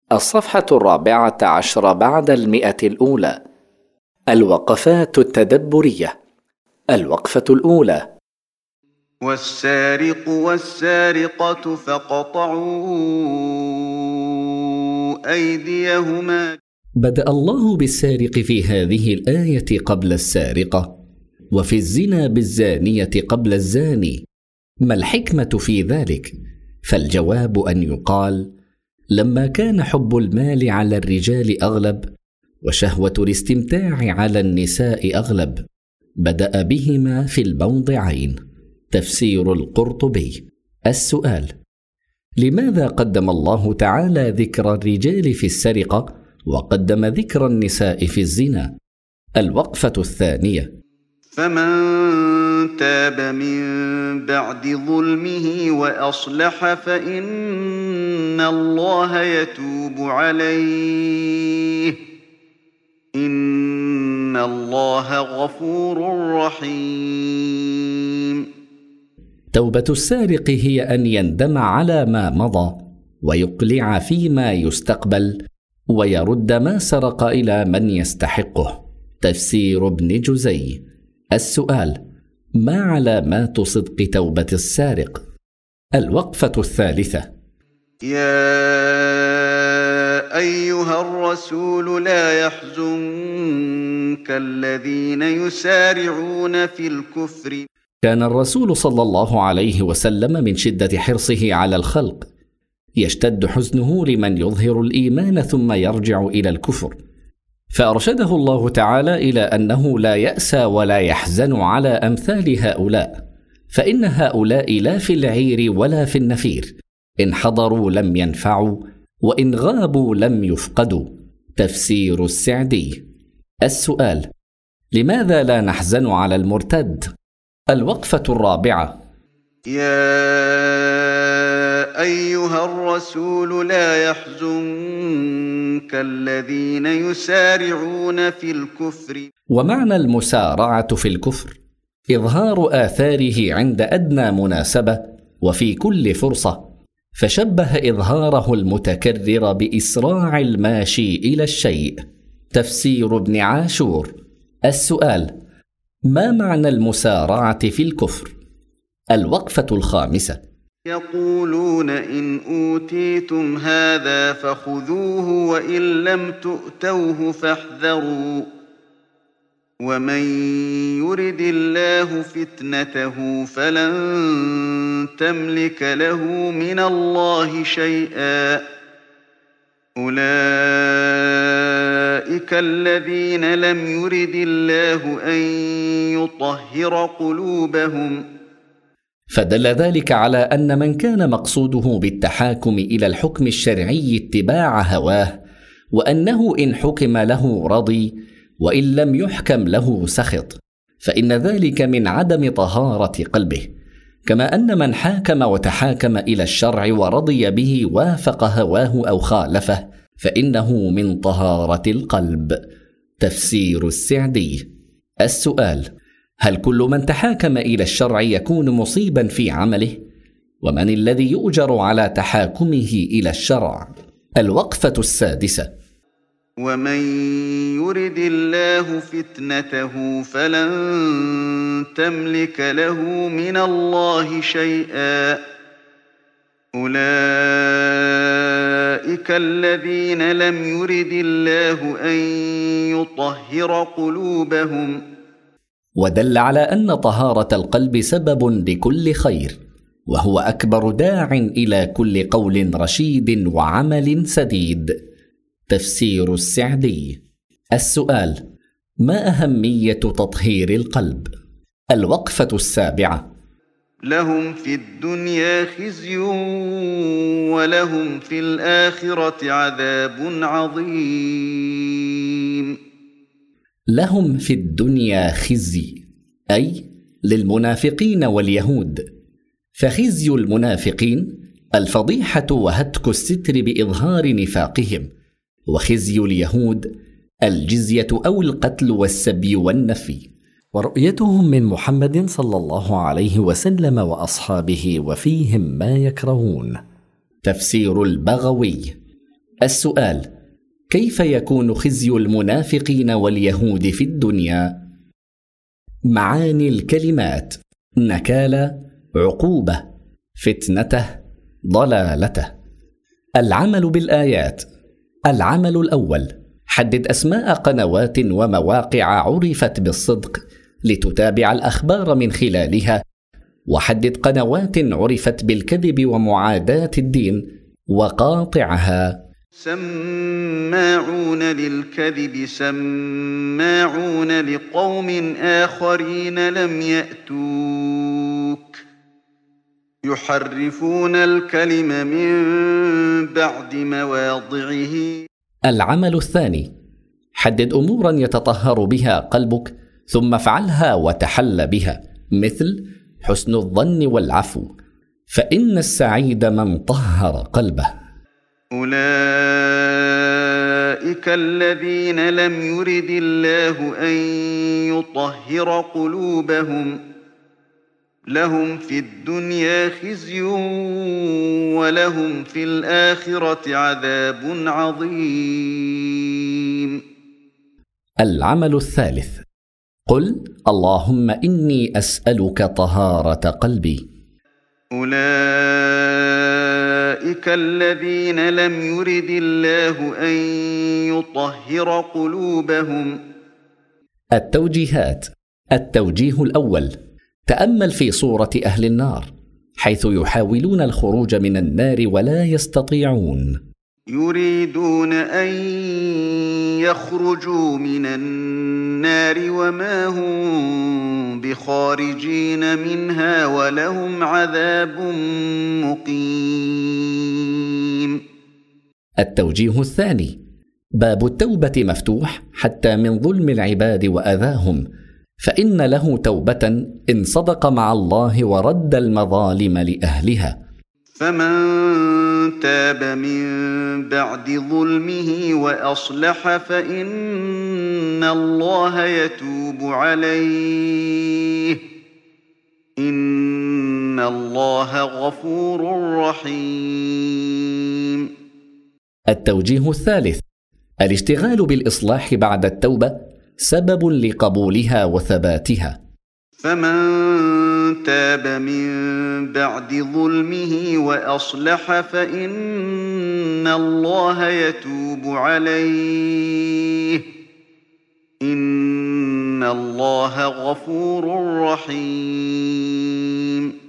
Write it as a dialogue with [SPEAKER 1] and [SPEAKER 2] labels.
[SPEAKER 1] الصفحة 14 بعد 100. الوقفات التدبرية. الوقفة الأولى:
[SPEAKER 2] والسارق والسارقة فاقطعوا أيديهما.
[SPEAKER 3] بدأ الله بالسارق في هذه الآية قبل السارقة، وفي الزنا بالزانية قبل الزاني. ما الحكمة في ذلك؟ فالجواب أن يقال: لما كان حب المال على الرجال أغلب وشهوة الاستمتاع على النساء أغلب، بدأ بهما في الموضعين. تفسير القرطبي. السؤال: لماذا قدم الله تعالى ذكر الرجال في السرقة وقدم ذكر النساء في الزنا؟ الوقفة الثانية:
[SPEAKER 2] فمن تاب من بعد ظلمه وأصلح فإن الله يتوب عليه، إن الله غفور رحيم.
[SPEAKER 3] توبة السارق هي أن يندم على ما مضى ويقلع فيما يستقبل ويرد ما سرق إلى من يستحقه. تفسير ابن جزي. السؤال: ما علامات صدق توبة السارق؟ الوقفة الثالثة:
[SPEAKER 2] يا أيها الرسول لا يحزنك الذين يسارعون في الكفر.
[SPEAKER 3] كان الرسول صلى الله عليه وسلم من شدة حرصه على الخلق يشتد حزنه لمن يظهر الإيمان ثم يرجع إلى الكفر، فأرشده الله تعالى إلى أنه لا يأسى ولا يحزن على أمثال هؤلاء، فإن هؤلاء لا في العير ولا في النفير، إن حضروا لم ينفعوا وإن غابوا لم يفقدوا. تفسير السعدي. السؤال: لماذا لا نحزن على المرتد؟ الوقفة الرابعة:
[SPEAKER 2] يا أيها الرسول لا يحزنك الذين يسارعون في الكفر.
[SPEAKER 3] ومعنى المسارعة في الكفر إظهار آثاره عند أدنى مناسبة وفي كل فرصة، فشبه إظهاره المتكرر بإسراع الماشي إلى الشيء. تفسير ابن عاشور. السؤال: ما معنى المسارعة في الكفر؟ الوقفة الخامسة:
[SPEAKER 2] يقولون إن أوتيتم هذا فخذوه وإن لم تؤتوه فاحذروا، ومن يرد الله فتنته فلن تملك له من الله شيئا، أولئك الذين لم يرد الله أن يطهر قلوبهم.
[SPEAKER 3] فدل ذلك على أن من كان مقصوده بالتحاكم إلى الحكم الشرعي اتباع هواه، وأنه إن حكم له رضي وإن لم يحكم له سخط، فإن ذلك من عدم طهارة قلبه، كما أن من حاكم وتحاكم إلى الشرع ورضي به وافق هواه أو خالفه، فإنه من طهارة القلب. تفسير السعدي. السؤال: هل كل من تحاكم إلى الشرع يكون مصيبا في عمله؟ ومن الذي يؤجر على تحاكمه إلى الشرع؟ الوقفة السادسة:
[SPEAKER 2] ومن يرد الله فتنته فلن تملك له من الله شيئا، أولئك الذين لم يرد الله أن يطهر قلوبهم.
[SPEAKER 3] ودل على أن طهارة القلب سبب لكل خير، وهو أكبر داع إلى كل قول رشيد وعمل سديد. تفسير السعدي. السؤال: ما أهمية تطهير القلب؟ الوقفة السابعة:
[SPEAKER 2] لهم في الدنيا خزي ولهم في الآخرة عذاب عظيم.
[SPEAKER 3] لهم في الدنيا خزي، أي للمنافقين واليهود، فخزي المنافقين الفضيحة وهتك الستر بإظهار نفاقهم، وخزي اليهود الجزية أو القتل والسبي والنفي. ورؤيتهم من محمد صلى الله عليه وسلم وأصحابه وفيهم ما يكرهون. تفسير البغوي. السؤال: كيف يكون خزي المنافقين واليهود في الدنيا؟ معاني الكلمات: نكالة، عقوبة، فتنته، ضلالته. العمل بالآيات. العمل الأول: حدد أسماء قنوات ومواقع عرفت بالصدق لتتابع الأخبار من خلالها، وحدد قنوات عرفت بالكذب ومعاداة الدين وقاطعها.
[SPEAKER 2] سماعون للكذب سماعون لقوم آخرين لم يأتوك يحرفون الكلم من بعد مواضعه.
[SPEAKER 3] العمل الثاني: حدد أمورا يتطهر بها قلبك ثم افعلها وتحل بها، مثل حسن الظن والعفو، فإن السعيد من طهر قلبه.
[SPEAKER 2] أولئك الذين لم يرد الله أن يطهر قلوبهم، لهم في الدنيا خزي ولهم في الآخرة عذاب عظيم.
[SPEAKER 3] العمل الثالث: قل اللهم إني أسألك طهارة قلبي.
[SPEAKER 2] أولئك الذين لم يرد الله أن يطهر قلوبهم.
[SPEAKER 3] التوجيهات. التوجيه الأول: تأمل في صورة أهل النار حيث يحاولون الخروج من النار ولا يستطيعون.
[SPEAKER 2] يريدون أن يخرجوا من النار وما هم بخارجين منها ولهم عذاب مقيم.
[SPEAKER 3] التوجيه الثاني: باب التوبة مفتوح حتى من ظلم العباد وأذاهم، فإن له توبة إن صدق مع الله ورد المظالم لأهلها.
[SPEAKER 2] فمن تاب من بعد ظلمه وأصلح فإن الله يتوب عليه، إن الله غفور رحيم.
[SPEAKER 3] التوجيه الثالث: الاشتغال بالإصلاح بعد التوبة سبب لقبولها وثباتها.
[SPEAKER 2] فمن تاب من بعد ظلمه وأصلح فإن الله يتوب عليه، إن الله غفور رحيم.